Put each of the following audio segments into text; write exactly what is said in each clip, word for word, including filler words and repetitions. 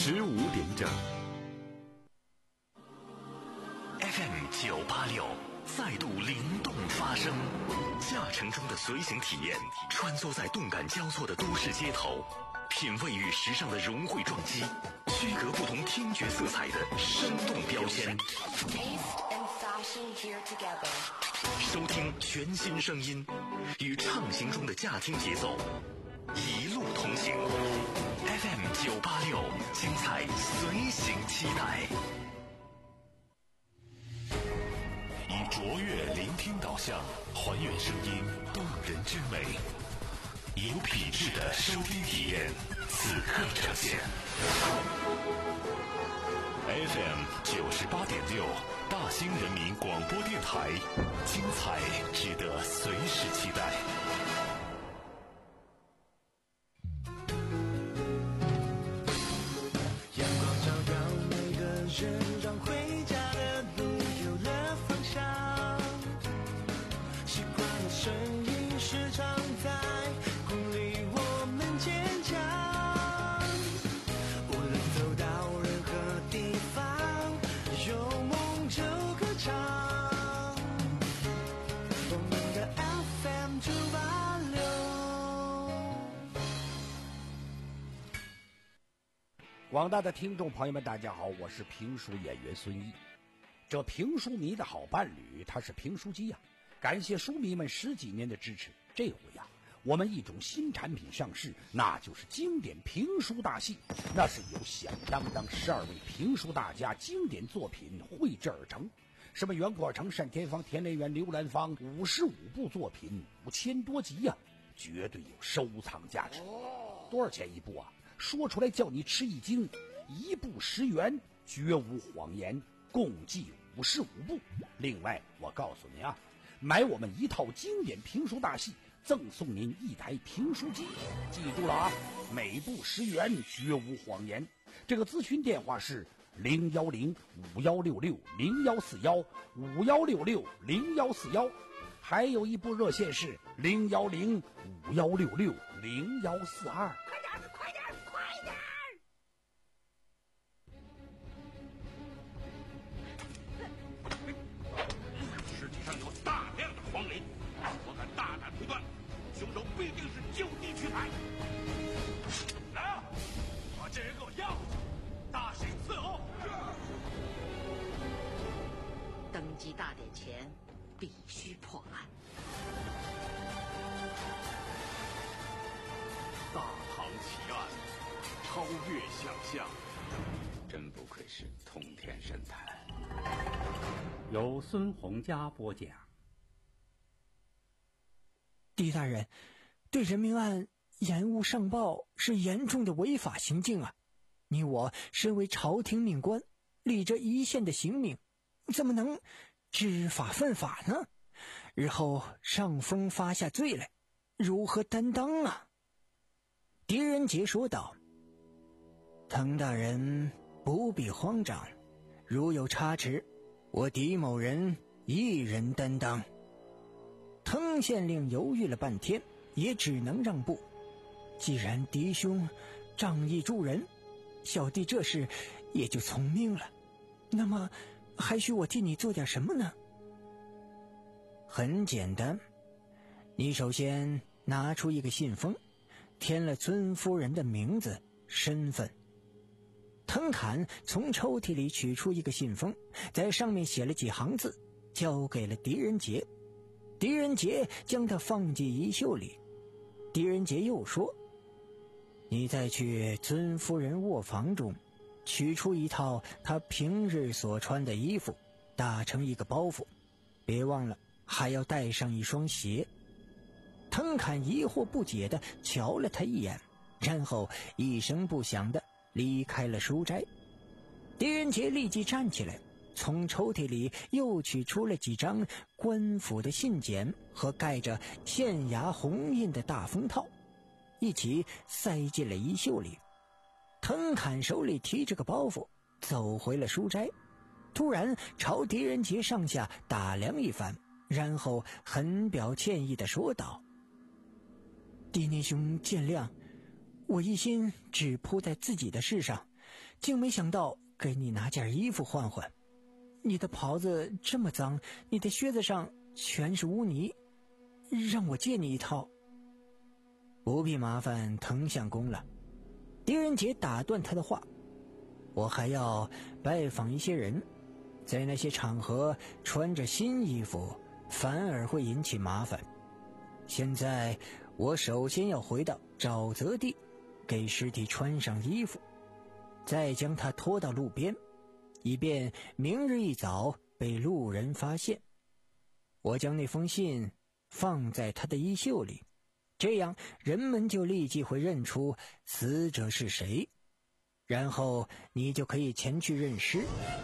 十五点整。F M 九八六再度灵动发声，驾乘中的随行体验，穿梭在动感交错的都市街头，品味与时尚的融汇撞击，区隔不同听觉色彩的生动标签。收听全新声音，与畅行中的驾听节奏，一路同行。F M 九八六，精彩随行期待。以卓越聆听导向，还原声音动人之美，有品质的收听体验，此刻呈现。F M 九十八点六，大兴人民广播电台，精彩值得随时期待。 阳光照耀每个人，让回家的路有了方向。习惯的声音时常在鼓励我们坚强。无论走到任何地方，有梦就歌唱。我们的 F M 九八六。 广大的听众朋友们，大家好，我是评书演员孙一。这评书迷的好伴侣，他是评书机呀、啊。感谢书迷们十几年的支持，这回呀、啊，我们一种新产品上市，那就是经典评书大戏。那是由响当当十二位评书大家经典作品绘制而成，什么袁国成、单田芳、田连元、刘兰芳，五十五部作品，五千多集呀、啊，绝对有收藏价值。多少钱一部啊？说出来叫你吃一惊，一部十元，绝无谎言，共计五十五部。另外，我告诉你啊，买我们一套经典评书大戏，赠送您一台评书机。记住了啊，每部十元，绝无谎言。这个咨询电话是零幺零五幺六六零幺四幺五幺六六零幺四幺，还有一部热线是零幺零五幺六六零幺四二。 快点，快点，快点！ 尸体上有大量的黄磷，我敢大胆推断，凶手必定是就地取材。来啊，把这人给我押回去，大审伺候。 登基大典前必须破案。 大唐奇案，超越想象，真不愧是通天神探。 由孙洪佳播讲。 狄大人，对人命案延误上报是严重的违法行径啊！你我身为朝廷命官，理着一线的刑命，怎么能知法犯法呢？日后上峰发下罪来，如何担当啊？狄仁杰说道：滕大人不必慌张，如有差池，我狄某人一人担当。滕县令犹豫了半天，也只能让步。既然狄兄仗义助人，小弟这事也就从命了。那么还需我替你做点什么呢？很简单，你首先拿出一个信封，填了尊夫人的名字、身份。滕侃从抽屉里取出一个信封，在上面写了几行字，交给了狄仁杰。狄仁杰将它放进衣袖里。狄仁杰又说：你再去尊夫人卧房中取出一套她平日所穿的衣服，打成一个包袱，别忘了还要带上一双鞋。滕侃疑惑不解地瞧了他一眼，然后一声不响地离开了书斋。狄仁杰立即站起来，从抽屉里又取出了几张官府的信笺和盖着县衙红印的大封套，一起塞进了衣袖里。滕侃手里提着个包袱走回了书斋，突然朝狄仁杰上下打量一番，然后很表歉意地说道：狄年兄见谅，我一心只扑在自己的事上， 竟没想到给你拿件衣服换换。你的袍子这么脏，你的靴子上全是污泥，让我借你一套。不必麻烦藤相公了。狄仁杰打断他的话，我还要拜访一些人，在那些场合穿着新衣服反而会引起麻烦。现在我首先要回到沼泽地，给尸体穿上衣服，再将他拖到路边，以便明日一早被路人发现。我将那封信放在他的衣袖里，这样人们就立即会认出死者是谁，然后你就可以前去认尸。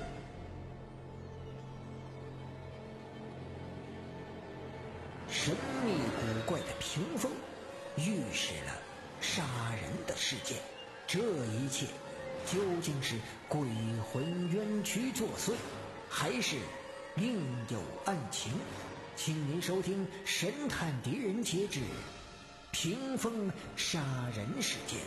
神秘古怪的屏风预示了杀人的事件，这一切究竟是鬼魂冤屈作祟，还是另有案情？请您收听《神探狄仁杰之屏风杀人事件》。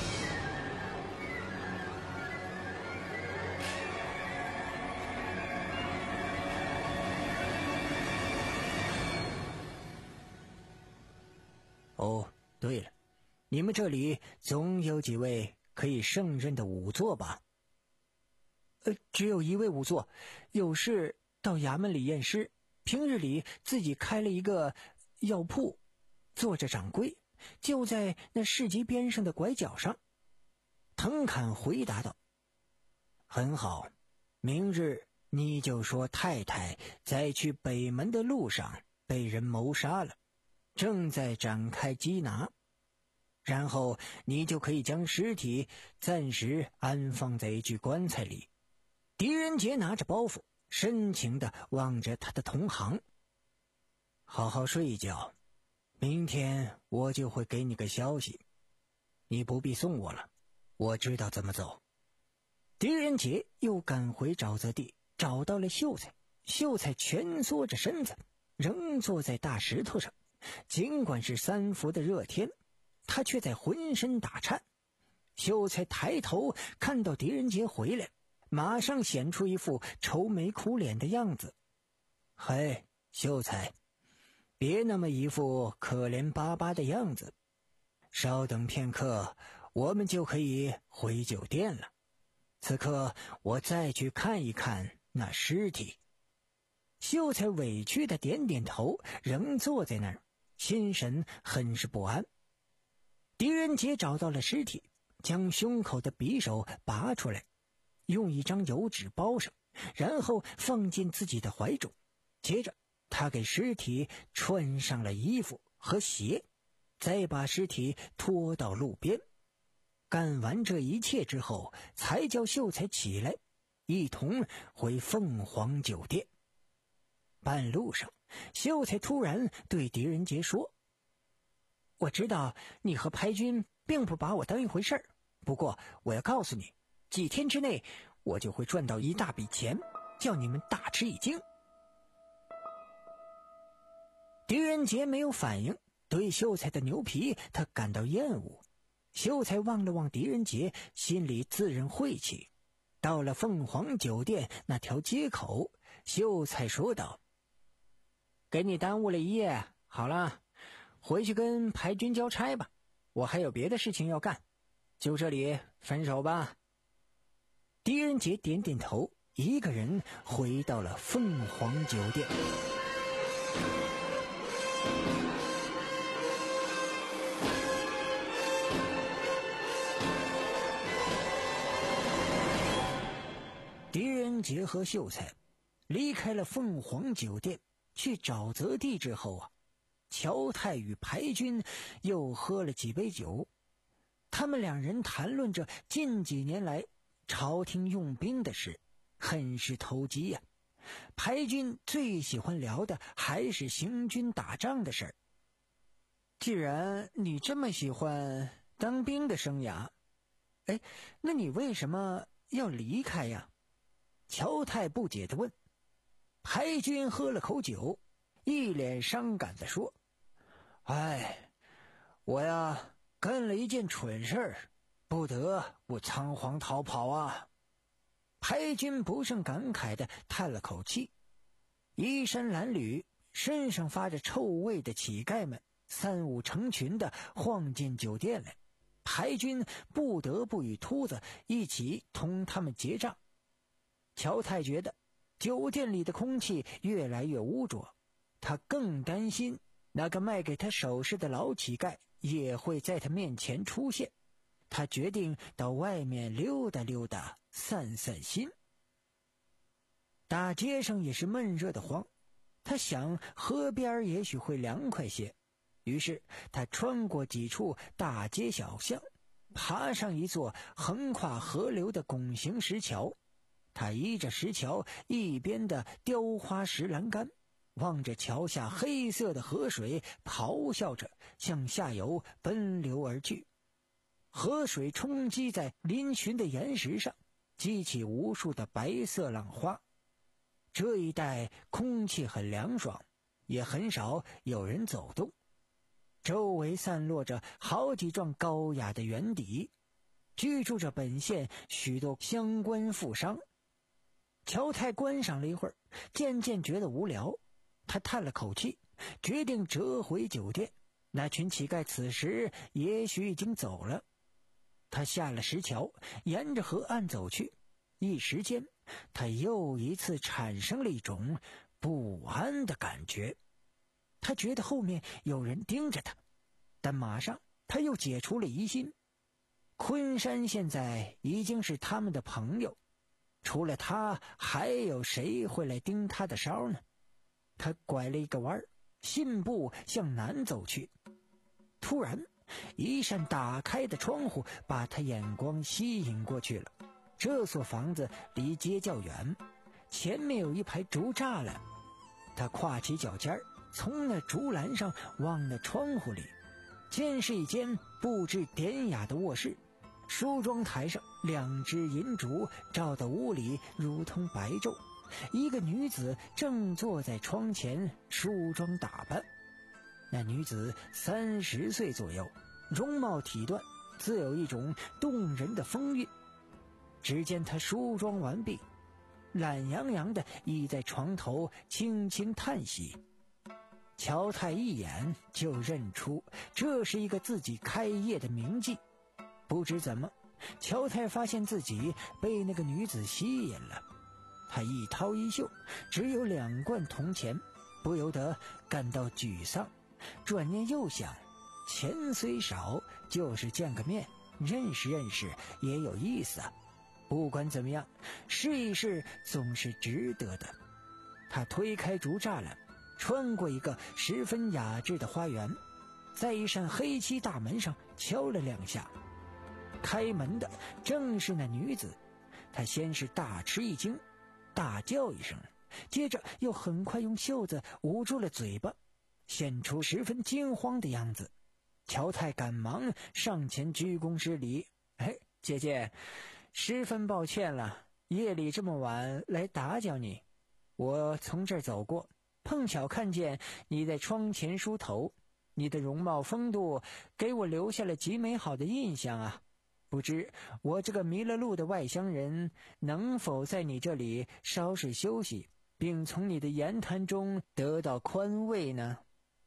哦，对了，你们这里总有几位可以胜任的仵作吧？呃，只有一位仵作，有事到衙门里验尸，平日里自己开了一个药铺，做着掌柜，就在那市集边上的拐角上。藤侃回答道：很好，明日你就说太太在去北门的路上被人谋杀了，正在展开缉拿，然后你就可以将尸体暂时安放在一具棺材里。狄仁杰拿着包袱，深情地望着他的同行。好好睡一觉，明天我就会给你个消息。你不必送我了，我知道怎么走。狄仁杰又赶回沼泽地，找到了秀才。秀才蜷缩着身子，仍坐在大石头上。尽管是三伏的热天，他却在浑身打颤。秀才抬头看到狄仁杰回来，马上显出一副愁眉苦脸的样子。嘿，秀才，别那么一副可怜巴巴的样子，稍等片刻，我们就可以回酒店了。此刻我再去看一看那尸体。秀才委屈地点点头，仍坐在那儿，心神很是不安。狄仁杰找到了尸体，将胸口的匕首拔出来，用一张油纸包上，然后放进自己的怀中。接着他给尸体穿上了衣服和鞋，再把尸体拖到路边。干完这一切之后，才叫秀才起来，一同回凤凰酒店。半路上，秀才突然对狄仁杰说：我知道你和排军并不把我当一回事儿，不过我要告诉你，几天之内我就会赚到一大笔钱，叫你们大吃一惊。狄仁杰没有反应，对秀才的牛皮他感到厌恶。秀才望了望狄仁杰，心里自认晦气。到了凤凰酒店那条街口，秀才说道：给你耽误了一夜，好了，回去跟排军交差吧，我还有别的事情要干，就这里分手吧。狄仁杰点点头，一个人回到了凤凰酒店。狄仁杰和秀才离开了凤凰酒店，去沼泽地之后啊，乔太与排军又喝了几杯酒。他们两人谈论着近几年来朝廷用兵的事，很是投机呀、啊。排军最喜欢聊的还是行军打仗的事儿。既然你这么喜欢当兵的生涯，哎，那你为什么要离开呀？乔太不解地问。排军喝了口酒，一脸伤感地说：哎，我呀干了一件蠢事儿，不得不仓皇逃跑啊。 排军不胜感慨地叹了口气。衣衫褴褛、身上发着臭味的乞丐们三五成群地晃进酒店来，排军不得不与秃子一起同他们结账。乔太觉得酒店里的空气越来越污浊，他更担心那个卖给他首饰的老乞丐也会在他面前出现。他决定到外面溜达溜达，散散心。大街上也是闷热的慌，他想河边也许会凉快些，于是他穿过几处大街小巷，爬上一座横跨河流的拱形石桥。他依着石桥一边的雕花石栏杆，望着桥下黑色的河水，咆哮着向下游奔流而去。河水冲击在嶙峋的岩石上，激起无数的白色浪花。这一带空气很凉爽，也很少有人走动。周围散落着好几幢高雅的园邸，居住着本县许多乡官富商。乔太观赏了一会儿，渐渐觉得无聊，他叹了口气，决定折回酒店。那群乞丐此时也许已经走了。他下了石桥，沿着河岸走去。一时间，他又一次产生了一种不安的感觉。他觉得后面有人盯着他，但马上他又解除了疑心。昆山现在已经是他们的朋友，除了他，还有谁会来盯他的梢呢？他拐了一个弯，信步向南走去。突然，一扇打开的窗户把他眼光吸引过去了。这所房子离街较远，前面有一排竹栅栏。他跨起脚尖，从那竹栏上望那窗户里，见是一间布置典雅的卧室。梳妆台上两只银烛照得屋里如同白昼，一个女子正坐在窗前梳妆打扮。那女子三十岁左右，容貌体断，自有一种动人的风韵。只见她梳妆完毕，懒洋洋地倚在床头轻轻叹息。乔太一眼就认出这是一个自己开业的名妓。不知怎么，乔太发现自己被那个女子吸引了。他一掏衣袖，只有两贯铜钱，不由得感到沮丧。转念又想，钱虽少，就是见个面，认识认识也有意思啊。不管怎么样，试一试总是值得的。他推开竹栅栏，穿过一个十分雅致的花园，在一扇黑漆大门上敲了两下。开门的正是那女子。她先是大吃一惊，大叫一声，接着又很快用袖子捂住了嘴巴，显出十分惊慌的样子。乔太赶忙上前鞠躬施礼：“哎，姐姐，十分抱歉了，夜里这么晚来打搅你。我从这儿走过，碰巧看见你在窗前梳头，你的容貌风度给我留下了极美好的印象啊。不知我这个迷了路的外乡人能否在你这里稍事休息，并从你的言谈中得到宽慰呢？”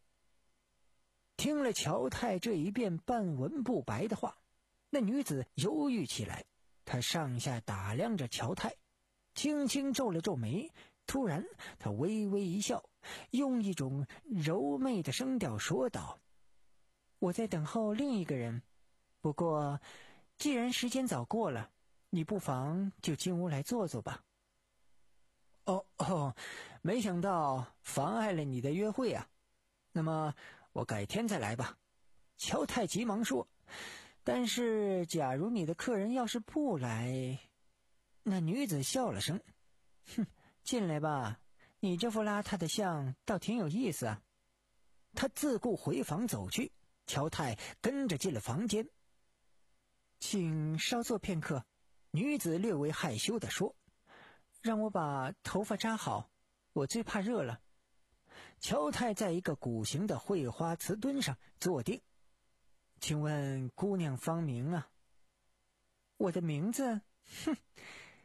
听了乔太这一遍半文不白的话，那女子犹豫起来。她上下打量着乔太，轻轻皱了皱眉，突然她微微一笑，用一种柔媚的声调说道：“我在等候另一个人，不过既然时间早过了，你不妨就进屋来坐坐吧。”哦哦，没想到妨碍了你的约会啊。那么我改天再来吧。乔太急忙说。但是假如你的客人要是不来……那女子笑了声：“哼，进来吧，你这副邋遢的相倒挺有意思啊。”她自顾回房走去，乔太跟着进了房间。“请稍坐片刻。”女子略微害羞地说，“让我把头发扎好，我最怕热了。”乔太在一个古形的绘花瓷墩上坐定。“请问姑娘芳名啊？”“我的名字？哼，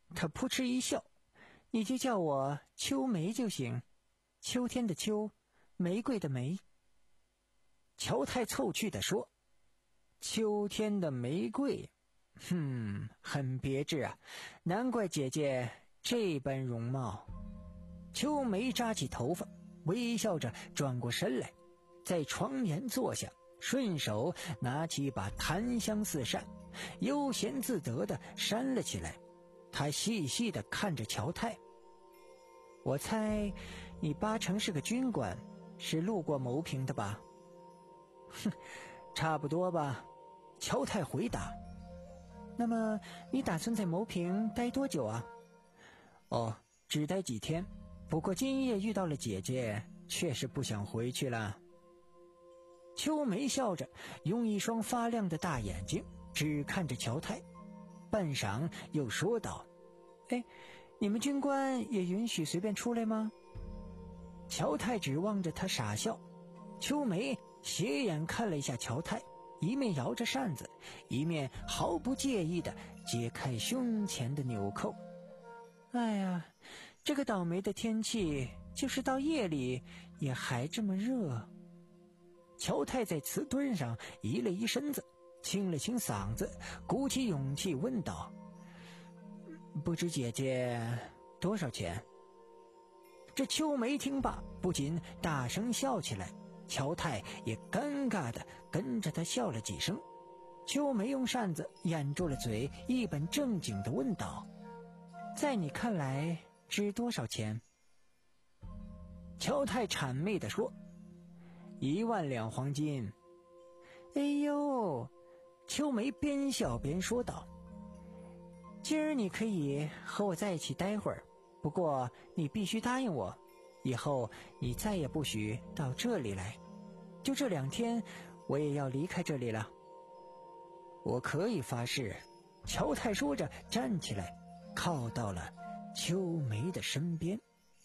他扑哧一笑，你就叫我秋梅就行，秋天的秋，玫瑰的玫。乔太凑趣地说，秋天的玫瑰，哼，很别致啊，难怪姐姐这般容貌。秋梅扎起头发，微笑着转过身来，在床沿坐下，顺手拿起一把檀香四扇，悠闲自得地扇了起来。她细细地看着乔太，我猜你八成是个军官，是路过牟平的吧？哼，差不多吧，乔太回答。那么你打算在牟平待多久啊？哦，只待几天，不过今夜遇到了姐姐，确实不想回去了。秋梅笑着，用一双发亮的大眼睛只看着乔太，半晌又说道，哎，你们军官也允许随便出来吗？乔太只望着他傻笑。秋梅斜眼看了一下乔太，一面摇着扇子，一面毫不介意地解开胸前的纽扣。哎呀，这个倒霉的天气，就是到夜里也还这么热。乔太在瓷墩上移了移身子，清了清嗓子，鼓起勇气问道，不知姐姐多少钱？这秋梅听罢，不禁大声笑起来，乔太也尴尬地跟着他笑了几声。秋梅用扇子掩住了嘴，一本正经地问道，在你看来值多少钱？乔太谄媚地说，一万两黄金。哎呦，秋梅边笑边说道，今儿你可以和我在一起待会儿，不过你必须答应我，以后你再也不许到这里来，就这两天我也要离开这里了。我可以发誓。乔太说着站起来，靠到了秋梅的身边。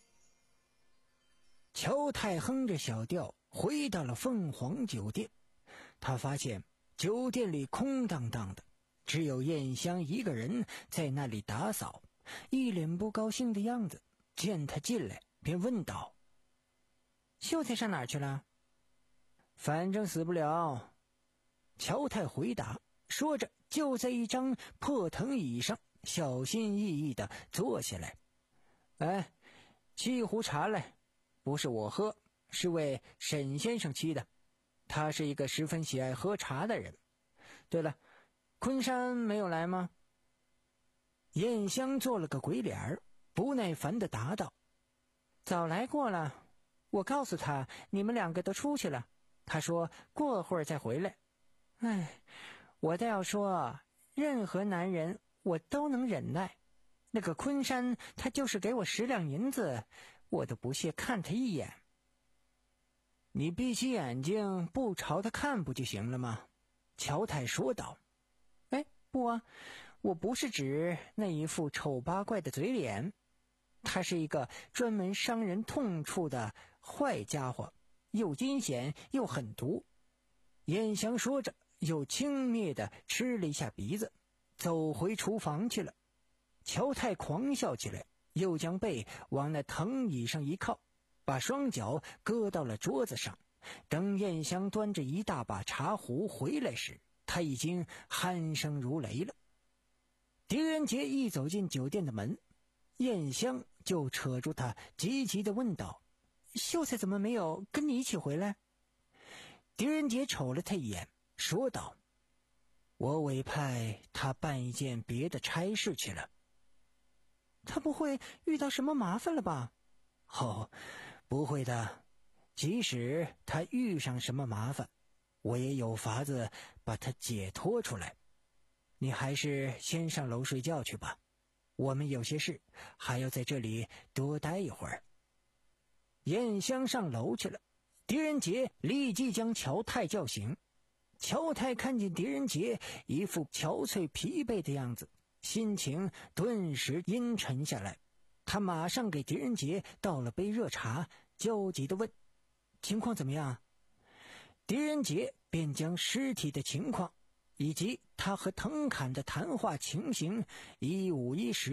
乔太哼着小调回到了凤凰酒店，他发现酒店里空荡荡的，只有燕香一个人在那里打扫，一脸不高兴的样子。见他进来便问道，秀才上哪儿去了？反正死不了。乔太回答，说着就在一张破藤椅上小心翼翼地坐下来。哎，沏一壶茶来，不是我喝，是为沈先生沏的，他是一个十分喜爱喝茶的人。对了，昆山没有来吗？燕香做了个鬼脸儿，不耐烦地答道，早来过了，我告诉他你们两个都出去了，他说过会儿再回来。哎，我倒要说，任何男人我都能忍耐，那个昆山他就是给我十两银子，我都不屑看他一眼。你闭起眼睛不朝他看不就行了吗？乔太说道。哎，不啊，我不是指那一副丑八怪的嘴脸，他是一个专门伤人痛处的坏家伙，又阴险又狠毒。燕香说着又轻蔑地吃了一下鼻子，走回厨房去了。乔太狂笑起来，又将背往那藤椅上一靠，把双脚搁到了桌子上。等燕香端着一大把茶壶回来时，他已经鼾声如雷了。狄仁杰一走进酒店的门，燕香就扯住他，急急地问道，秀才怎么没有跟你一起回来？狄仁杰瞅了他一眼，说道，我委派他办一件别的差事去了。他不会遇到什么麻烦了吧？哦，不会的，即使他遇上什么麻烦，我也有法子把他解脱出来。你还是先上楼睡觉去吧，我们有些事还要在这里多待一会儿。燕香上楼去了，狄仁杰立即将乔太叫醒。乔太看见狄仁杰一副憔悴疲惫的样子，心情顿时阴沉下来。他马上给狄仁杰倒了杯热茶，焦急地问，情况怎么样？狄仁杰便将尸体的情况以及他和藤侃的谈话情形一五一十地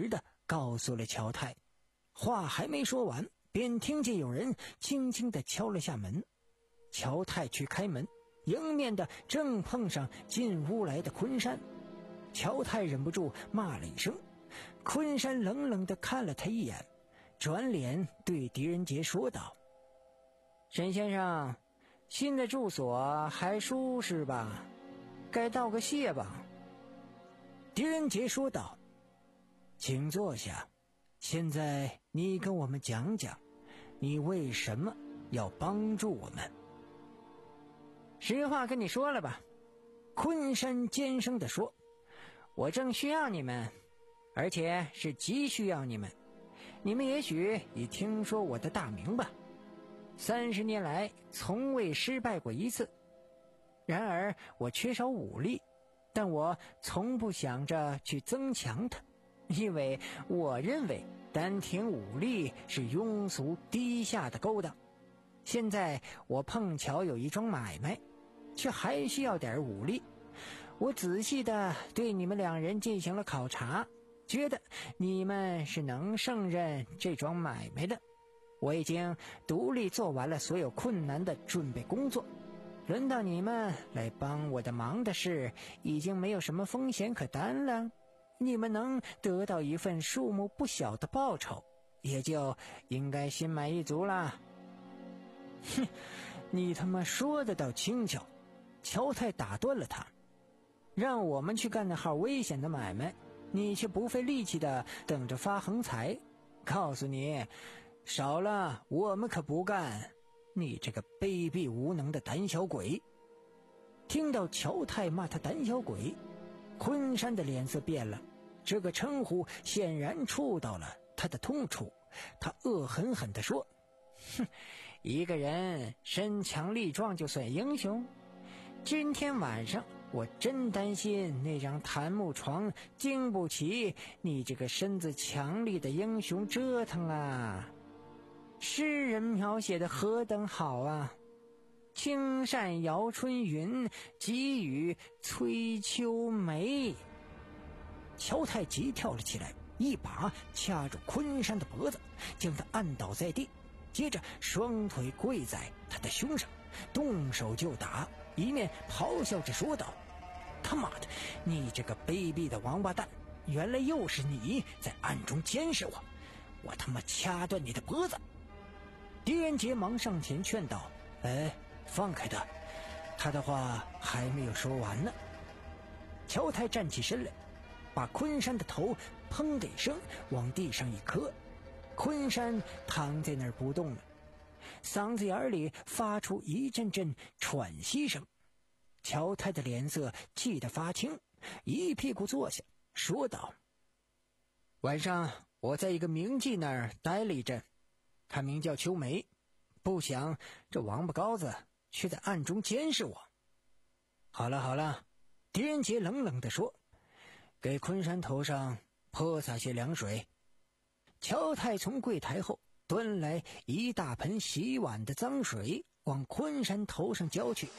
告诉了乔太。话还没说完，便听见有人轻轻地敲了下门。乔太去开门，迎面的正碰上进屋来的昆山。乔太忍不住骂了一声，昆山冷冷地看了他一眼，转脸对狄仁杰说道：沈先生，新的住所还舒适吧？该道个谢吧。狄仁杰说道：请坐下，现在你跟我们讲讲，你为什么要帮助我们？实话跟你说了吧，昆山尖声地说，我正需要你们，而且是急需要你们。你们也许已听说我的大名吧，三十年来从未失败过一次。然而我缺少武力，但我从不想着去增强它，因为我认为单凭武力是庸俗低下的勾当。现在我碰巧有一桩买卖，却还需要点武力。我仔细地对你们两人进行了考察，觉得你们是能胜任这桩买卖的。我已经独立做完了所有困难的准备工作，轮到你们来帮我的忙的事，已经没有什么风险可担了。你们能得到一份数目不小的报酬，也就应该心满意足了。哼，你他妈说的倒轻巧。乔太打断了他，让我们去干那号危险的买卖，你却不费力气的等着发横财。告诉你，少了我们可不干，你这个卑鄙无能的胆小鬼。听到乔太骂他胆小鬼，昆山的脸色变了，这个称呼显然触到了他的痛处。他恶狠狠地说，哼，一个人身强力壮就算英雄？今天晚上我真担心那张檀木床经不起你这个身子强力的英雄折腾啊。诗人描写的何等好啊，青扇摇春云，急雨催秋梅。乔太急跳了起来，一把掐住昆山的脖子，将他按倒在地，接着双腿跪在他的胸上，动手就打，一面咆哮着说道：他妈的，你这个卑鄙的王八蛋，原来又是你在暗中监视我，我他妈掐断你的脖子。狄仁杰忙上前劝道：哎，放开他，他的话还没有说完呢。乔太站起身来，把昆山的头砰的一声往地上一磕，昆山躺在那儿不动了，嗓子眼里发出一阵阵喘息声。乔太的脸色气得发青，一屁股坐下，说道：晚上我在一个名妓那儿待了一阵，他名叫秋梅，不想这王八羔子却在暗中监视我。好了好了，狄仁杰冷冷地说，给昆山头上泼洒些凉水。乔太从柜台后端来一大盆洗碗的脏水，往昆山头上浇去。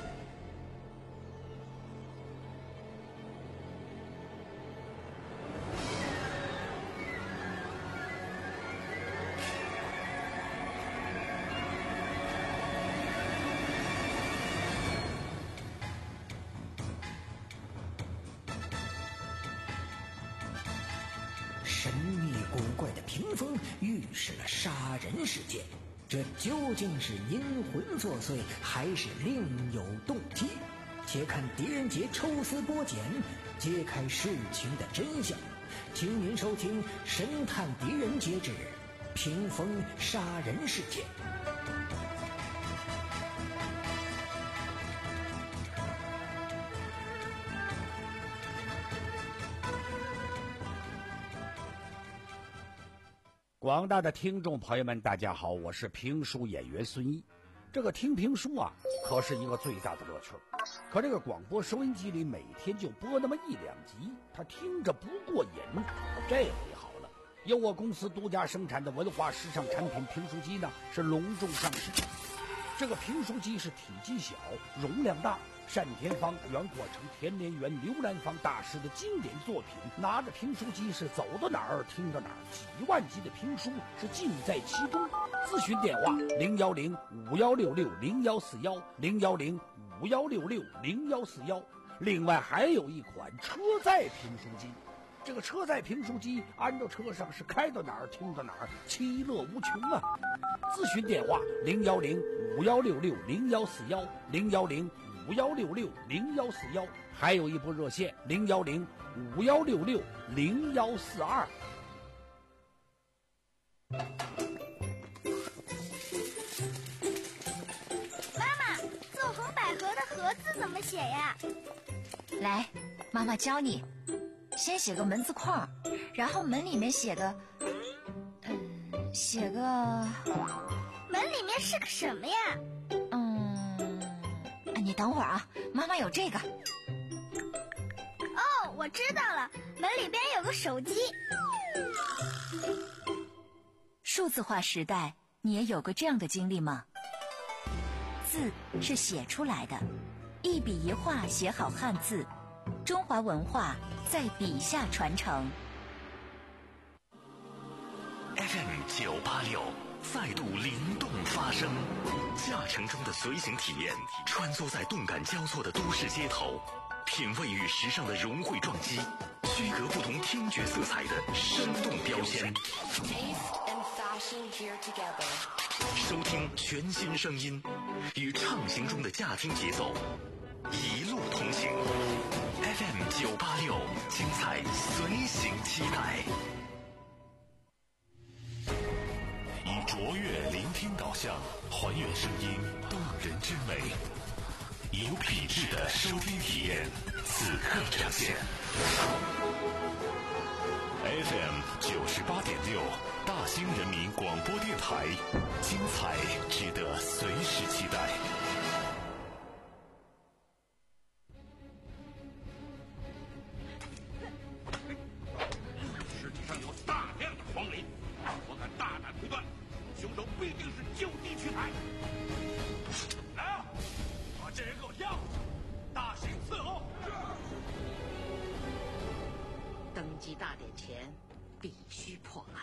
神秘古怪的屏风预示了杀人事件，这究竟是阴魂作祟，还是另有动机？且看狄仁杰抽丝剥茧，揭开事情的真相。请您收听《神探狄仁杰之屏风杀人事件》。 广大的听众朋友们，大家好，我是评书演员孙一。这个听评书啊，可是一个最大的乐趣。可这个广播收音机里每天就播那么一两集，他听着不过瘾。这回好了，由我公司独家生产的文化时尚产品评书机呢，是隆重上市。 这个评书机是体积小，容量大。单田芳原过成田连元、刘兰芳大师的经典作品，拿着评书机是走到哪儿听到哪儿，几万集的评书是尽在其中。咨询电话零幺零五幺六六零幺四幺零幺零五幺六六零幺四幺。另外还有一款车载评书机，这个车载评书机安到车上是开到哪儿听到哪儿，其乐无穷啊！咨询电话零幺零五幺六六零幺四幺零幺零五幺六六零幺四幺，还有一部热线零幺零五幺六六零幺四二。 妈妈，纵横捭阖的阖字怎么写呀？ 来，妈妈教你。先写个门字框，然后门里面写个，嗯，写个。 门里面是个什么呀？ 嗯，你等会儿啊，妈妈有这个。 哦，我知道了，门里边有个手机。 数字化时代，你也有过这样的经历吗？字是写出来的，一笔一画写好汉字，中华文化在笔下传承。 F M 九八六再度灵动发声，驾乘中的随行体验，穿梭在动感交错的都市街头，品味与时尚的融汇撞击，区隔不同听觉色彩的生动标签。收听全新声音，与畅行中的驾听节奏，一路同行。F M 九八六，精彩随行期待。以卓越聆听导向，还原声音动人之美，以有品质的收听体验，此刻呈现。F M 九十八点六，大兴人民广播电台，精彩值得随时期待。 尸体上有大量的黄磷，我敢大胆推断，凶手必定是就地取材。来啊，把这人给我押回去，大刑伺候。 登基大典前必须破案。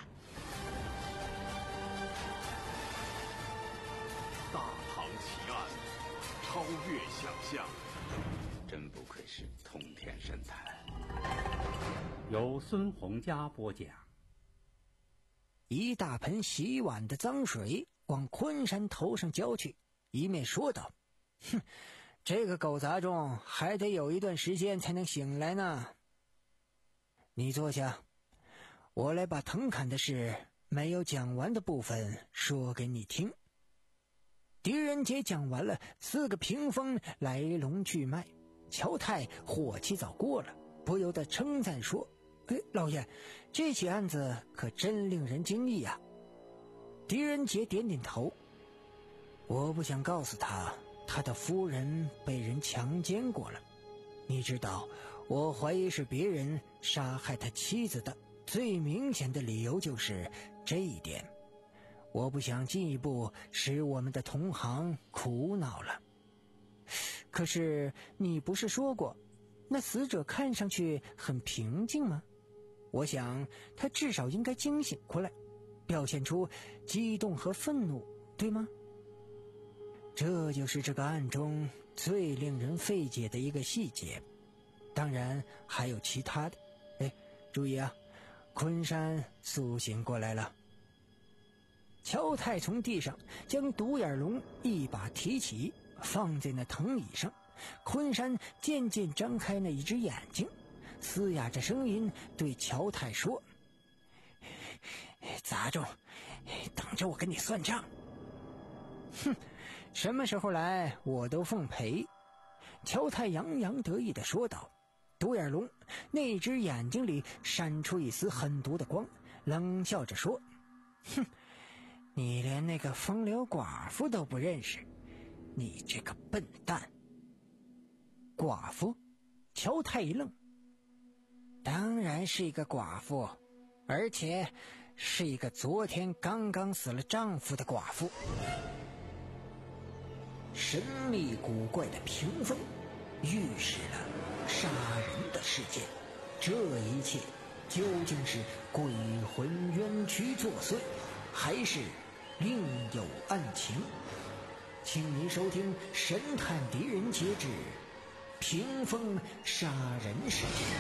大唐奇案，超越想象。 真不愧是通天神探。由孙洪佳播讲。 一大盆洗碗的脏水往昆山头上浇去，一面说道：“哼，这个狗杂种还得有一段时间才能醒来呢。你坐下，我来把藤砍的事没有讲完的部分说给你听。”狄仁杰讲完了四个屏风来龙去脉，乔太火气早过了，不由得称赞说：“哎，老爷，这起案子可真令人惊异啊！”狄仁杰点点头：“我不想告诉他，他的夫人被人强奸过了。你知道，我怀疑是别人杀害他妻子的，最明显的理由就是这一点。我不想进一步使我们的同行苦恼了。可是你不是说过，那死者看上去很平静吗？我想他至少应该惊醒过来，表现出激动和愤怒，对吗？这就是这个案中最令人费解的一个细节，当然还有其他的。哎，注意啊，昆山苏醒过来了。乔太从地上将独眼龙一把提起，放在那藤椅上。昆山渐渐张开那一只眼睛，嘶哑着声音对乔太说：“杂种，等着我跟你算账。”哼，什么时候来我都奉陪。乔太洋洋得意地说道。独眼龙那只眼睛里闪出一丝狠毒的光，冷笑着说：“哼，你连那个风流寡妇都不认识，你这个笨蛋。”寡妇？乔太一愣。当然是一个寡妇，而且是一个昨天刚刚死了丈夫的寡妇。 神秘古怪的屏风，预示了杀人的事件。这一切究竟是鬼魂冤屈作祟，还是另有案情？请您收听《神探狄仁杰之屏风杀人事件》。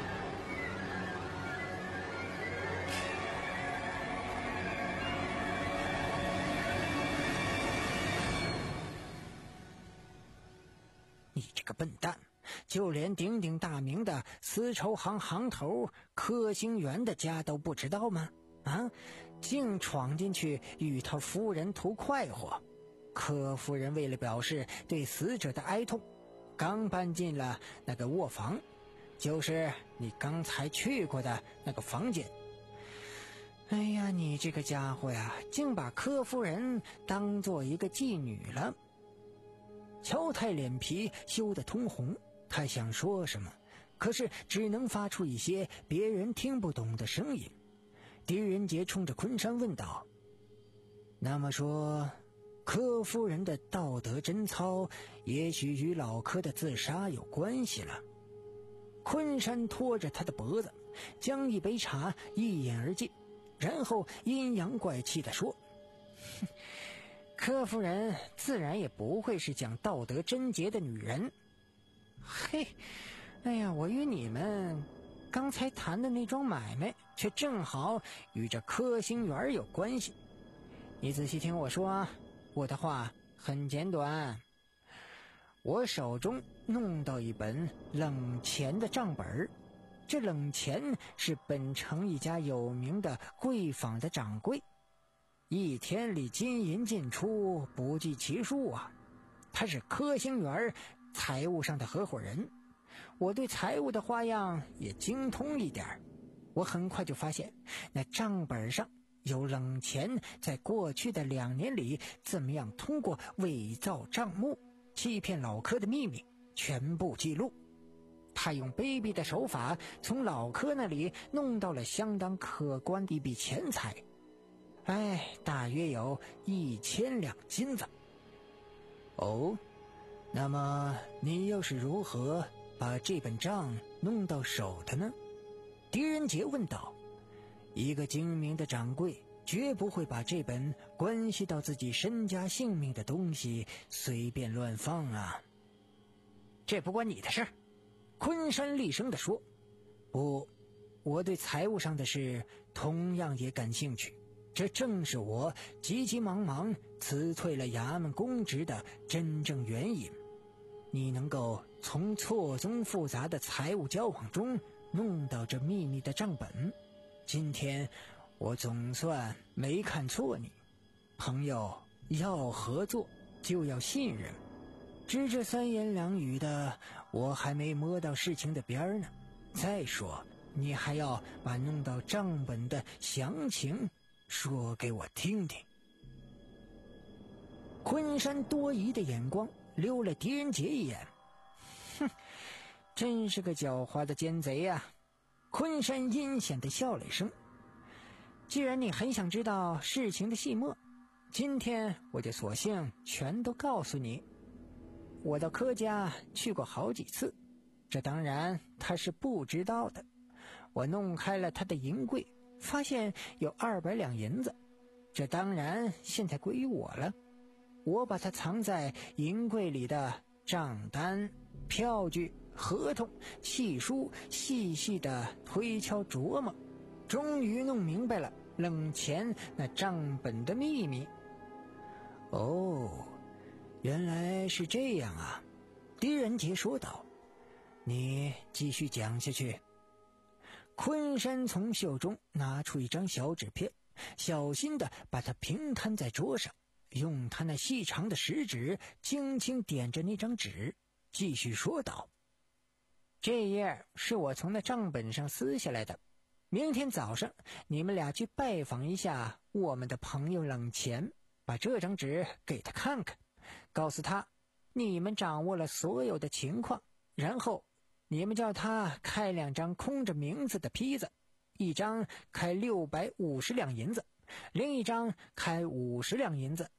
你这个笨蛋，就连鼎鼎大名的丝绸行行头柯兴元的家都不知道吗？啊，竟闯进去与他夫人图快活。柯夫人为了表示对死者的哀痛，刚搬进了那个卧房，就是你刚才去过的那个房间。哎呀，你这个家伙呀，竟把柯夫人当做一个妓女了。乔太脸皮羞得通红，他想说什么，可是只能发出一些别人听不懂的声音。狄仁杰冲着昆山问道：那么说，柯夫人的道德贞操也许与老柯的自杀有关系了。昆山拖着他的脖子，将一杯茶一饮而尽，然后阴阳怪气地说：柯夫人自然也不会是讲道德贞洁的女人。嘿，哎呀，我与你们刚才谈的那桩买卖却正好与这柯兴元有关系。你仔细听我说啊，我的话很简短。我手中弄到一本冷钱的账本，这冷钱是本城一家有名的贵坊的掌柜，一天里金银进出不计其数啊。他是柯兴元财务上的合伙人，我对财务的花样也精通一点。我很快就发现那账本上有冷钱在过去的两年里怎么样通过伪造账目欺骗老柯的秘密全部记录。他用卑鄙的手法从老柯那里弄到了相当可观的一笔钱财，哎，大约有一千两金子。哦，那么你又是如何把这本账弄到手的呢？狄仁杰问道。一个精明的掌柜绝不会把这本关系到自己身家性命的东西随便乱放啊。这不关你的事儿，昆山厉声地说。不，我对财务上的事同样也感兴趣，这正是我急急忙忙辞退了衙门公职的真正原因。你能够从错综复杂的财务交往中弄到这秘密的账本，今天我总算没看错你。朋友，要合作就要信任，只这三言两语的，我还没摸到事情的边儿呢。再说，你还要把弄到账本的详情说给我听听。昆山多疑的眼光溜了狄仁杰一眼，哼，真是个狡猾的奸贼呀、啊！昆山阴险地笑了一声。既然你很想知道事情的细末，今天我就索性全都告诉你。我到柯家去过好几次，这当然他是不知道的。我弄开了他的银柜，发现有二百两银子，这当然现在归我了。我把它藏在银柜里的账单、票据、合同、契书细细的推敲琢磨，终于弄明白了冷钱那账本的秘密。哦，原来是这样啊，狄仁杰说道。你继续讲下去。昆山从袖中拿出一张小纸片，小心地把它平摊在桌上，用他那细长的食指轻轻点着那张纸，继续说道：这页是我从那账本上撕下来的，明天早上你们俩去拜访一下我们的朋友冷钱，把这张纸给他看看，告诉他你们掌握了所有的情况，然后你们叫他开两张空着名字的坯子，一张开六百五十两银子，另一张开五十两银子。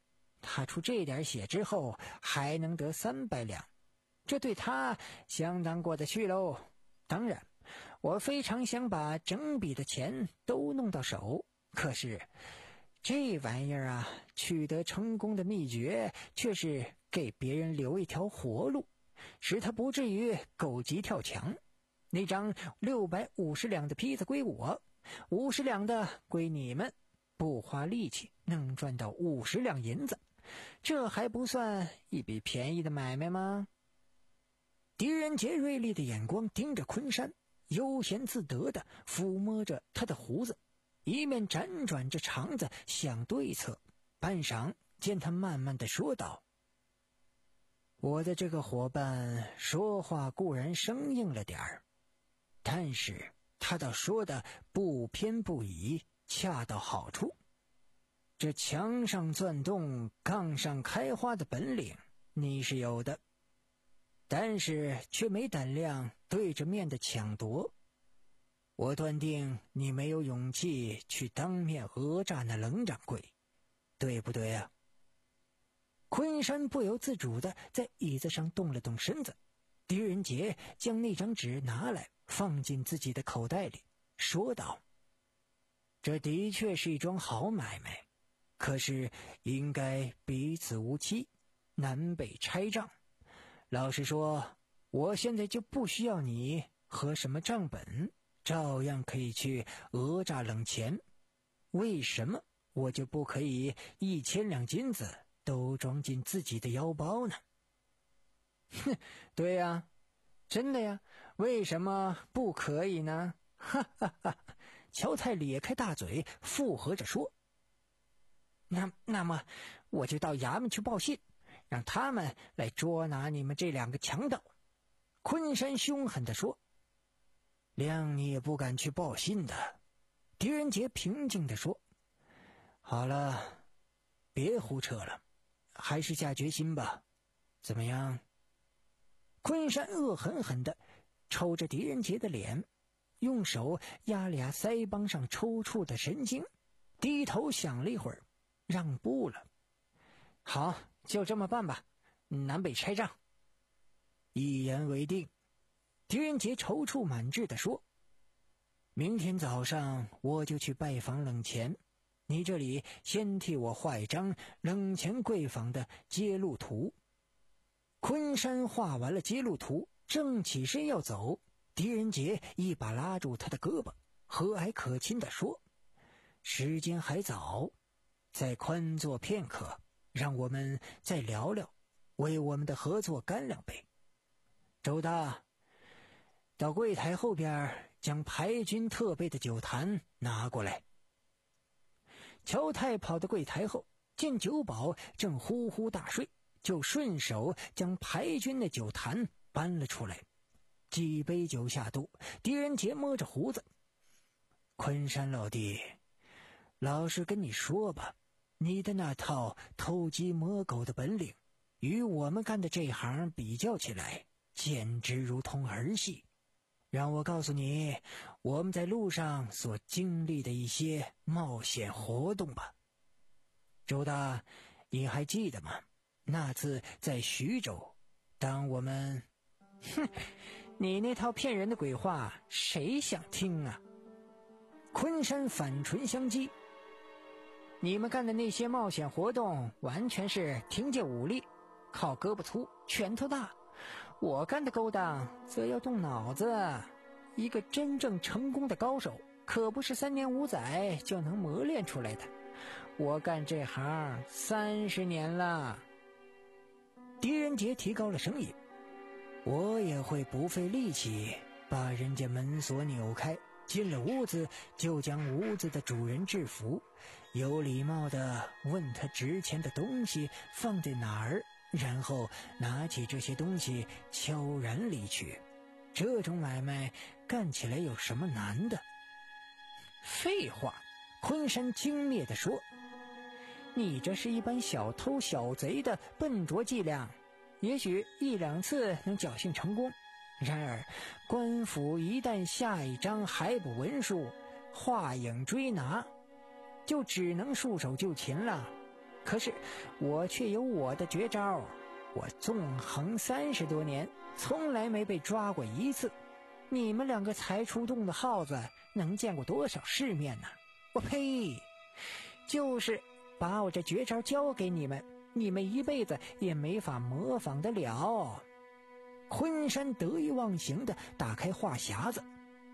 他出这点血之后还能得三百两，这对他相当过得去喽。当然我非常想把整笔的钱都弄到手，可是这玩意儿啊，取得成功的秘诀却是给别人留一条活路，使他不至于狗急跳墙。那张六百五十两的坯子归我，五十两的归你们，不花力气能赚到五十两银子，这还不算一笔便宜的买卖吗？狄仁杰锐利的眼光盯着昆山，悠闲自得地抚摸着他的胡子，一面辗转着肠子想对策。半晌见他慢慢地说道：我的这个伙伴说话固然生硬了点儿，但是他倒说的不偏不倚，恰到好处。这墙上钻洞，杠上开花的本领你是有的，但是却没胆量对着面的抢夺。我断定你没有勇气去当面讹诈那冷掌柜，对不对啊？昆山不由自主地在椅子上动了动身子。狄仁杰将那张纸拿来放进自己的口袋里，说道：这的确是一桩好买卖，可是应该彼此无欺，难被拆账。老实说，我现在就不需要你和什么账本，照样可以去讹诈冷钱。为什么我就不可以一千两金子都装进自己的腰包呢？哼，对呀，真的呀，为什么不可以呢？哈哈哈！乔太咧开大嘴附和着说：那那么我就到衙门去报信，让他们来捉拿你们这两个强盗。昆山凶狠地说。谅你也不敢去报信的。狄仁杰平静地说。好了，别胡扯了，还是下决心吧，怎么样？昆山恶狠狠地抽着狄仁杰的脸，用手压了压腮帮上抽搐的神经，低头想了一会儿，让步了。好，就这么办吧，南北拆账。一言为定。狄仁杰踌躇满志地说：明天早上我就去拜访冷钱，你这里先替我画一张冷钱贵坊的揭路图。昆山画完了揭路图，正起身要走，狄仁杰一把拉住他的胳膊，和蔼可亲地说：时间还早，再宽坐片刻，让我们再聊聊，为我们的合作干两杯。周大，到柜台后边将牌军特备的酒坛拿过来。乔太跑到柜台后，见酒保正呼呼大睡，就顺手将牌军的酒坛搬了出来。几杯酒下肚，狄仁杰摸着胡子：昆山老弟，老实跟你说吧，你的那套偷鸡摸狗的本领，与我们干的这行比较起来，简直如同儿戏。让我告诉你，我们在路上所经历的一些冒险活动吧。周大，你还记得吗？那次在徐州，当我们……哼，你那套骗人的鬼话，谁想听啊？昆山反唇相讥：你们干的那些冒险活动，完全是凭借武力，靠胳膊粗，拳头大。我干的勾当则要动脑子，一个真正成功的高手可不是三年五载就能磨练出来的。我干这行三十年了。狄仁杰提高了声音：我也会不费力气把人家门锁扭开，进了屋子就将屋子的主人制服，有礼貌地问他值钱的东西放在哪儿，然后拿起这些东西悄然离去。这种买卖干起来有什么难的？废话，昆山轻蔑地说，你这是一般小偷小贼的笨拙伎俩，也许一两次能侥幸成功，然而官府一旦下一张海捕文书，画影追拿，就只能束手就擒了。 可是我却有我的绝招，我纵横三十多年，从来没被抓过一次。你们两个才出洞的耗子，能见过多少世面呢？我呸！就是把我这绝招交给你们，你们一辈子也没法模仿得了。昆山得意忘形地打开话匣子，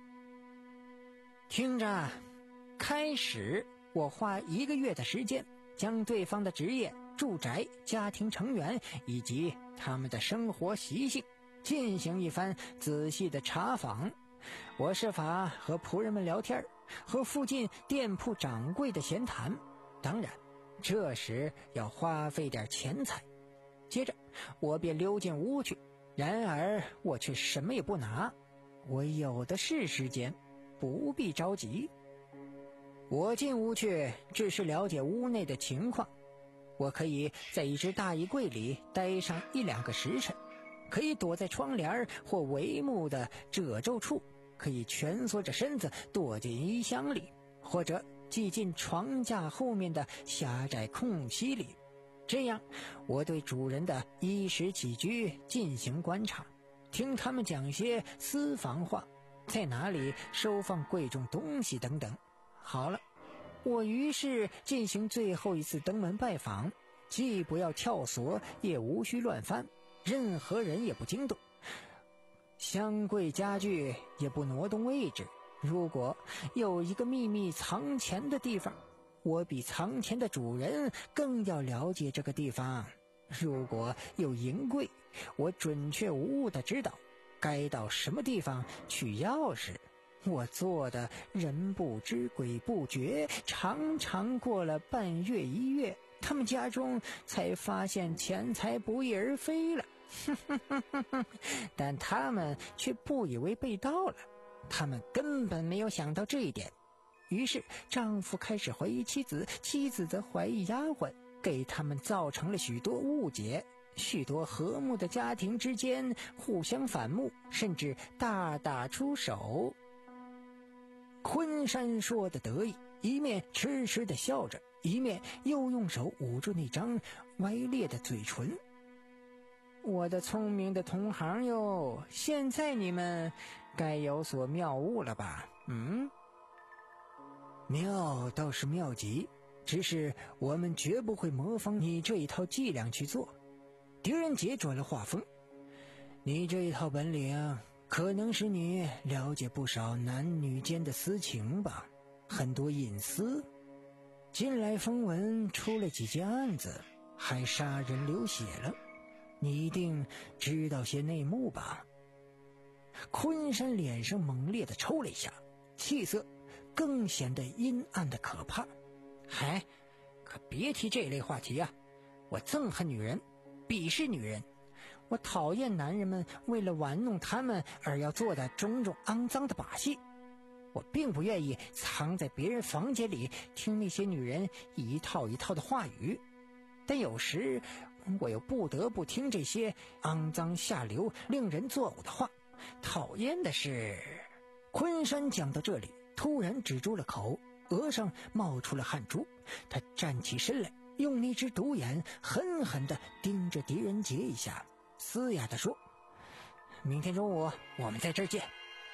听着，开始我花一个月的时间，将对方的职业、住宅、家庭成员以及他们的生活习性进行一番仔细的查访。我设法和仆人们聊天，和附近店铺掌柜的闲谈，当然这时要花费点钱财。接着我便溜进屋去，然而我却什么也不拿，我有的是时间，不必着急。我进屋去只是了解屋内的情况，我可以在一只大衣柜里待上一两个时辰，可以躲在窗帘或帷幕的褶皱处，可以蜷缩着身子躲进衣箱里，或者挤进床架后面的狭窄空隙里。这样我对主人的衣食起居进行观察，听他们讲些私房话，在哪里收放贵重东西等等。好了，我于是进行最后一次登门拜访，既不要撬锁，也无需乱翻，任何人也不惊动，箱柜家具也不挪动位置。如果有一个秘密藏钱的地方，我比藏钱的主人更要了解这个地方。如果有银柜，我准确无误地知道该到什么地方取钥匙。我做的人不知鬼不觉，常常过了半月一月，他们家中才发现钱财不翼而飞了。但他们却不以为被盗了，他们根本没有想到这一点。于是丈夫开始怀疑妻子，妻子则怀疑丫鬟，给他们造成了许多误解，许多和睦的家庭之间互相反目，甚至大打出手。昆山说的得意，一面痴痴地笑着，一面又用手捂住那张歪裂的嘴唇。我的聪明的同行哟，现在你们该有所妙悟了吧？嗯，妙倒是妙极，只是我们绝不会模仿你这一套伎俩去做。狄仁杰转了话锋，你这一套本领可能使你了解不少男女间的私情吧，很多隐私。近来风闻出了几件案子，还杀人流血了，你一定知道些内幕吧？昆山脸上猛烈地抽了一下，气色更显得阴暗的可怕。嗨，可别提这类话题啊！我憎恨女人，鄙视女人，我讨厌男人们为了玩弄他们而要做的种种肮脏的把戏。我并不愿意藏在别人房间里听那些女人一套一套的话语，但有时我又不得不听这些肮脏下流令人作呕的话。讨厌的是，昆山讲到这里突然止住了口，额上冒出了汗珠。他站起身来，用那只独眼狠狠地盯着狄仁杰一下，嘶哑地说：明天中午我们在这儿见。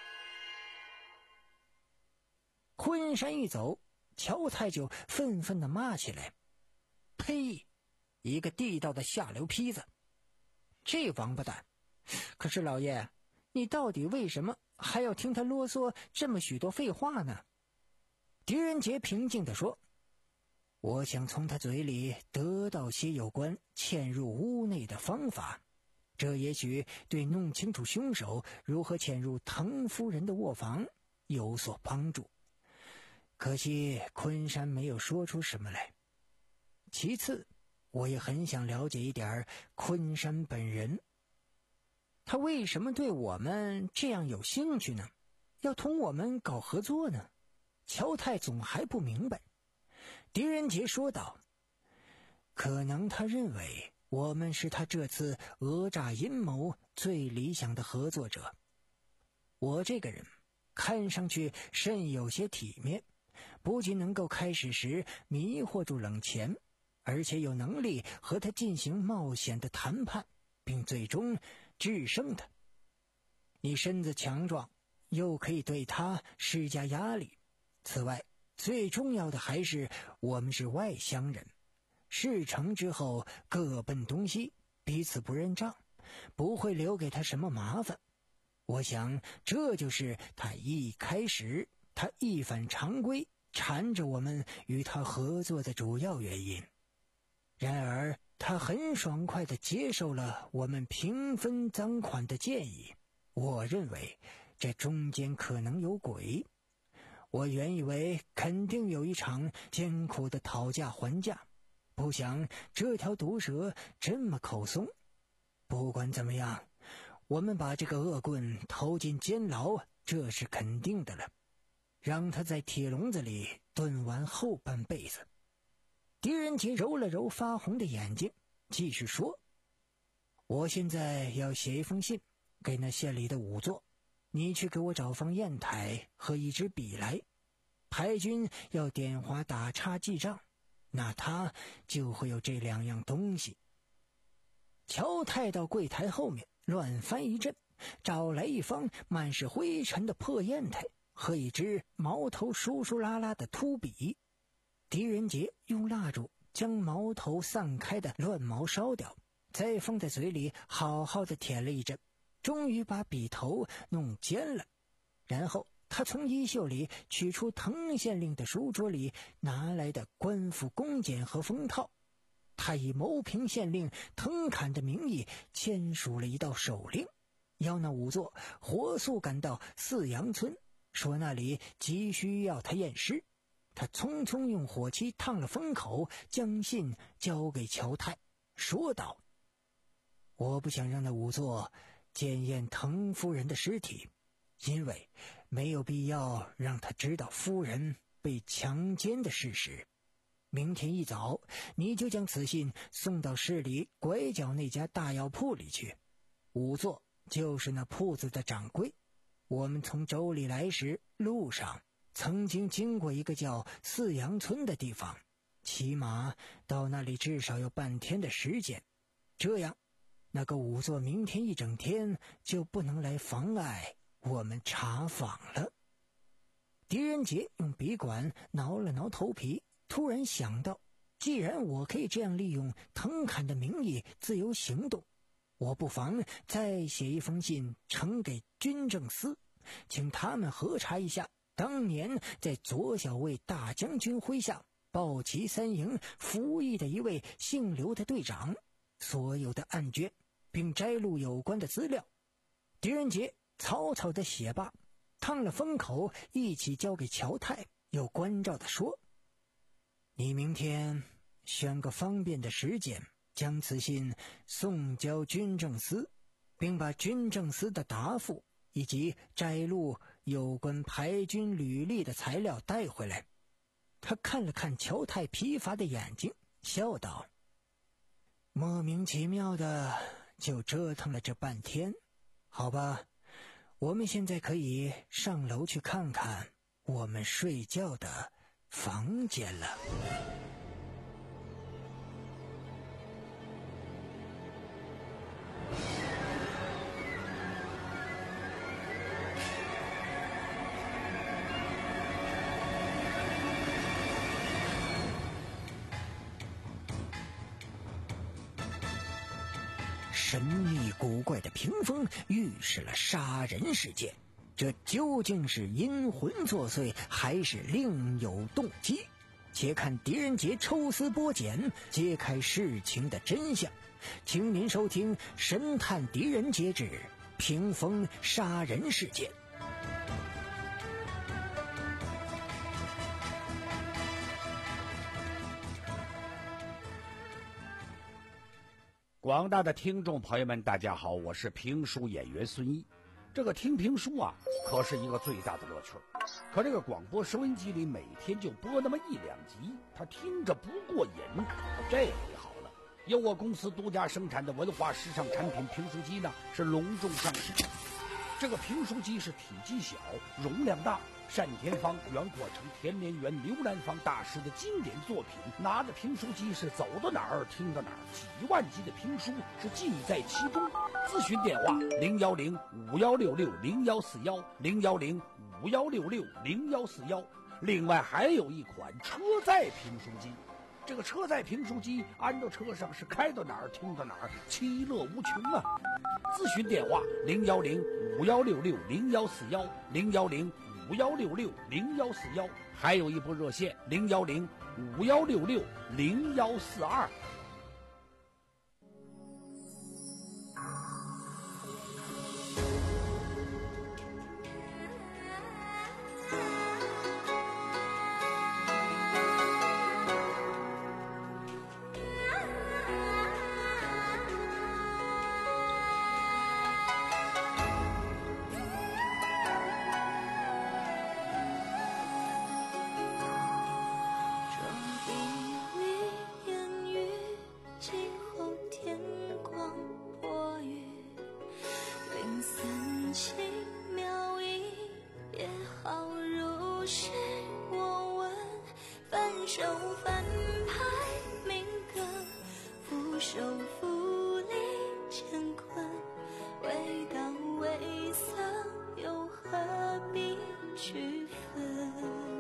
昆山一走，乔太就愤愤地骂起来：呸，一个地道的下流坯子，这王八蛋！可是老爷，你到底为什么还要听他啰嗦这么许多废话呢？狄仁杰平静地说：我想从他嘴里得到些有关潜入屋内的方法，这也许对弄清楚凶手如何潜入滕夫人的卧房有所帮助。可惜昆山没有说出什么来。其次，我也很想了解一点昆山本人，他为什么对我们这样有兴趣呢？要同我们搞合作呢？乔太总还不明白。狄仁杰说道：可能他认为我们是他这次讹诈阴谋最理想的合作者。我这个人看上去甚有些体面，不仅能够开始时迷惑住冷钱， 而且有能力和他进行冒险的谈判，并最终制胜他。你身子强壮，又可以对他施加压力。此外，最重要的还是我们是外乡人，事成之后各奔东西，彼此不认账，不会留给他什么麻烦。我想这就是他一开始他一反常规缠着我们与他合作的主要原因。然而他很爽快地接受了我们平分赃款的建议。我认为这中间可能有鬼。我原以为肯定有一场艰苦的讨价还价，不想这条毒蛇这么口松。不管怎么样，我们把这个恶棍投进监牢，这是肯定的了，让他在铁笼子里蹲完后半辈子。狄仁杰揉了揉发红的眼睛，继续说：我现在要写一封信给那县里的仵作，你去给我找方砚台和一支笔来。牌军要点划打叉记账，那他就会有这两样东西。乔太到柜台后面乱翻一阵，找来一方满是灰尘的破砚台和一支毛头疏疏拉拉的秃笔。狄仁杰用蜡烛将毛头散开的乱毛烧掉，再放在嘴里好好的舔了一阵，终于把笔头弄尖了。然后他从衣袖里取出滕县令的书桌里拿来的官府公检和封套，他以牟平县令滕侃的名义签署了一道手令，要那仵作火速赶到四阳村，说那里急需要他验尸。他匆匆用火漆烫了封口，将信交给乔太，说道：我不想让那仵作检验滕夫人的尸体，因为没有必要让他知道夫人被强奸的事实。明天一早，你就将此信送到市里拐角那家大药铺里去。仵作就是那铺子的掌柜。我们从州里来时，路上曾经经过一个叫四阳村的地方，骑马到那里至少要半天的时间。这样，那个仵作明天一整天就不能来妨碍我们查访了。狄仁杰用笔管挠了挠头皮，突然想到，既然我可以这样利用滕侃的名义自由行动，我不妨再写一封信呈给军政司，请他们核查一下当年在左小卫大将军麾下抱旗三营服役的一位姓刘的队长所有的案卷，并摘录有关的资料。狄仁杰草草的写罢，烫了封口，一起交给乔太，又关照地说：你明天选个方便的时间，将此信送交军政司，并把军政司的答复以及摘录有关排军履历的材料带回来。他看了看乔太疲乏的眼睛，笑道：莫名其妙的就折腾了这半天，好吧，我们现在可以上楼去看看我们睡觉的房间了。神秘古怪的屏风预示了杀人事件，这究竟是阴魂作祟，还是另有动机？且看狄仁杰抽丝剥茧，揭开事情的真相。请您收听《神探狄仁杰之屏风杀人事件》。 广大的听众朋友们，大家好，我是评书演员孙一。这个听评书啊，可是一个最大的乐趣。可这个广播收音机里每天就播那么一两集，他听着不过瘾。这回好了，由我公司独家生产的文化时尚产品评书机呢，是隆重上市。这个评书机是体积小、容量大， 单田芳、袁阔成、田连元、刘兰芳大师的经典作品，拿着评书机是走到哪儿听到哪儿，几万集的评书是尽在其中。咨询电话零幺零五幺六六零幺四幺零幺零五幺六六零幺四幺。另外还有一款车载评书机，这个车载评书机安到车上是开到哪儿听到哪儿，其乐无穷啊！咨询电话零幺零五幺六六零幺四幺零幺零五幺六六零幺四幺，还有一部热线零幺零五幺六六零幺四二。 手翻拍民歌，俯首负力乾坤，未到未色，又何必区分？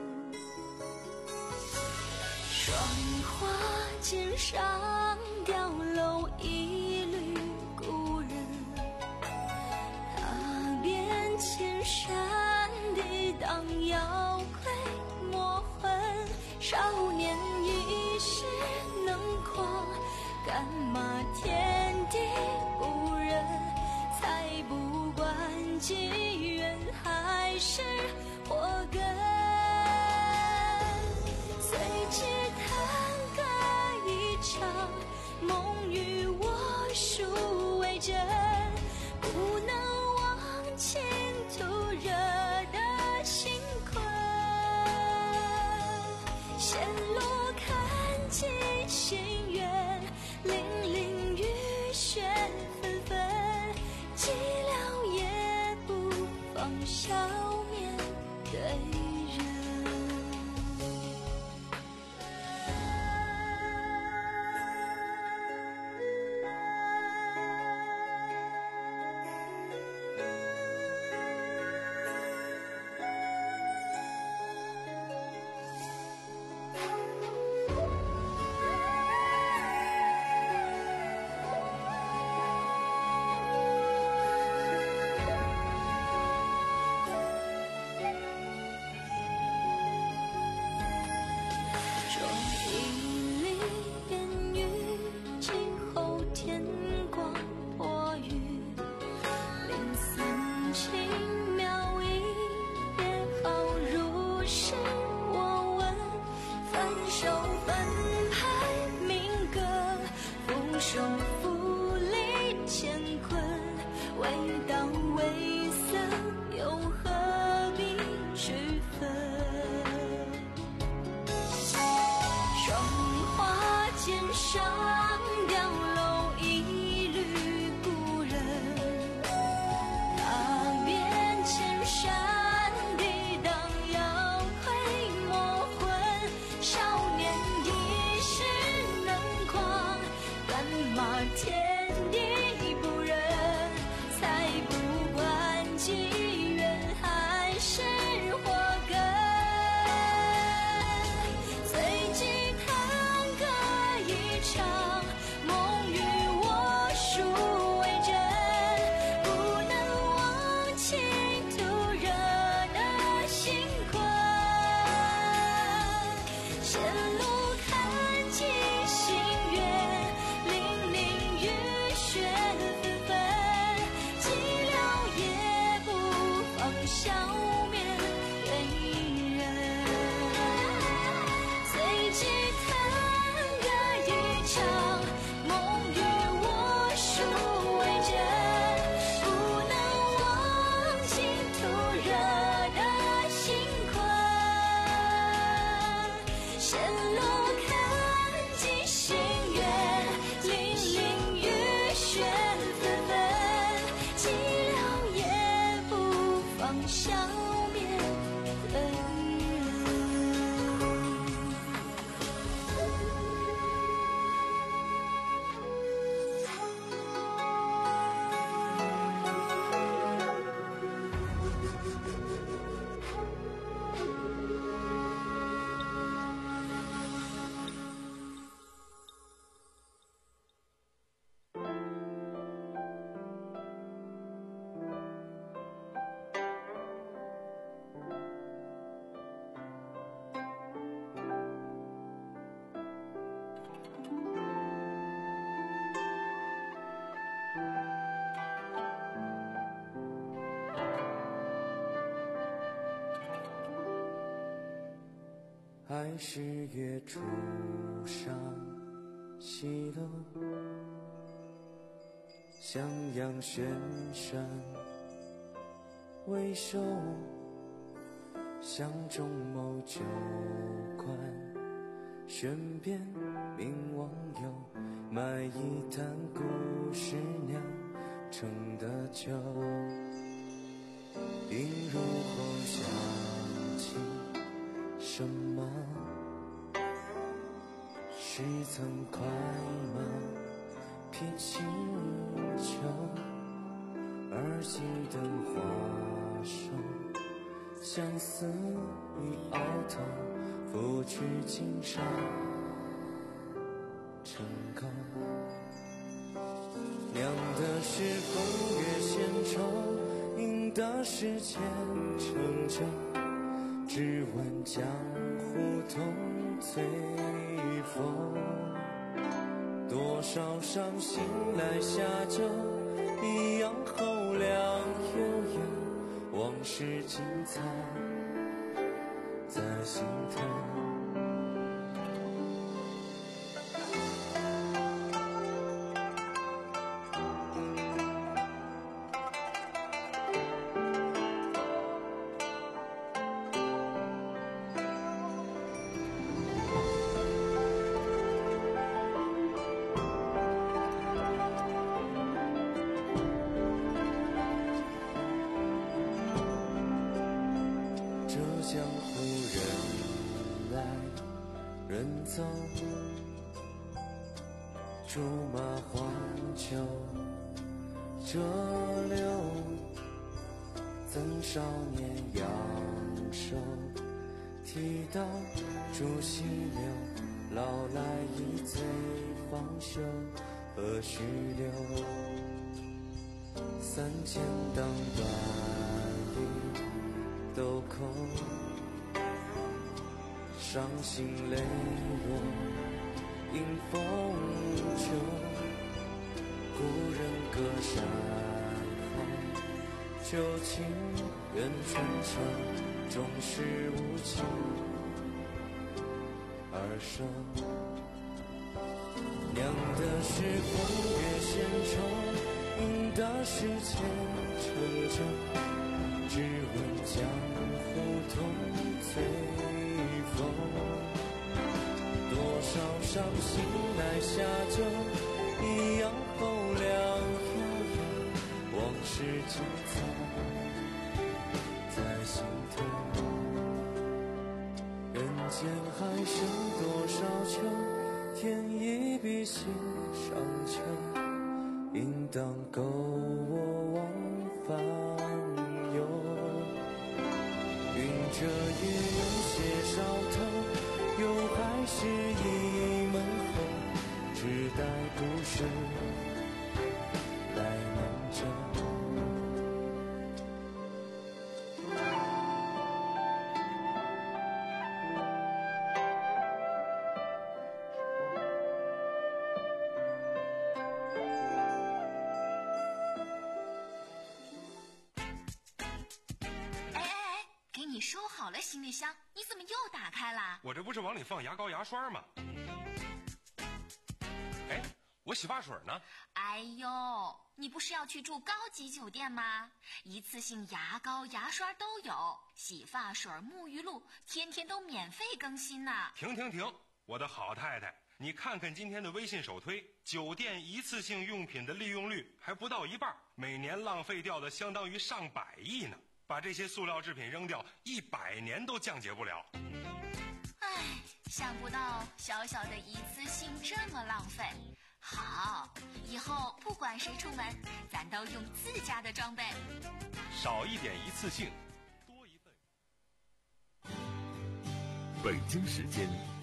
霜花肩上雕镂一缕故人，踏遍千山抵挡妖怪魔魂。少年一世能狂，干嘛天地不仁？才不管机缘还是祸根，随即弹歌一场，梦与我殊为真，不能忘情途惹的辛困。线路看尽心愿，凛凛雨雪纷纷，寂寥也不放笑面对人。手负力乾坤，未到未色，又何必区分？霜花肩上雕镂一缕故人，踏遍千山抵挡妖怪魔魂。少年一世能狂，干嘛天地不仁？才不管机缘还是祸根，随即弹歌一场，梦与我殊为真，不能忘情途惹的辛困。线路看尽心愿，凛凛雨雪纷纷，寂寥也不放笑面对人。随即弹歌一场，梦与我殊为真，不能忘情途惹的辛困。线路看尽心愿，凛凛雨雪纷纷，寂寥也不放笑面对是月初上西楼，襄阳轩山为首，相中谋酒馆，悬边名网友，买一坛故事酿成的酒，映入后想起什么？是曾快马披清秋，而今灯花瘦，相思已熬透，拂去金沙成垢。酿的是风月闲愁，饮的是前程酒，只闻江湖痛醉风。多少伤心来下酒，一样后凉悠悠，往事精彩在心头。江湖人来人走，竹马黄酒折柳，赠少年扬手，提刀煮细柳，老来一醉方休，何须留？三千当断一豆蔻，伤心泪落迎风酒，故人隔山河，旧情缘春秋，终是无情而收。酿的是风月闲愁，饮的是前程酒，只闻江湖痛醉风。多少伤心来下酒，一样后凉悠悠，往事精彩在心头。人间还剩多少秋，添一笔心上秋，应当够我往返游。云遮月有些少头，又还是一门后，只待故事来难证。 你收好了行李箱，你怎么又打开了？ 我这不是往里放牙膏牙刷吗？哎，我洗发水呢？ 哎呦，你不是要去住高级酒店吗？一次性牙膏牙刷都有，洗发水沐浴露天天都免费更新呢。 停停停，我的好太太，你看看今天的微信首推，酒店一次性用品的利用率还不到一半，每年浪费掉的相当于上百亿呢。把这些塑料制品扔掉，一百年都降解不了。 唉，想不到小小的一次性这么浪费。好，以后不管谁出门，咱都用自家的装备。 少一点一次性，多一份。 北京时间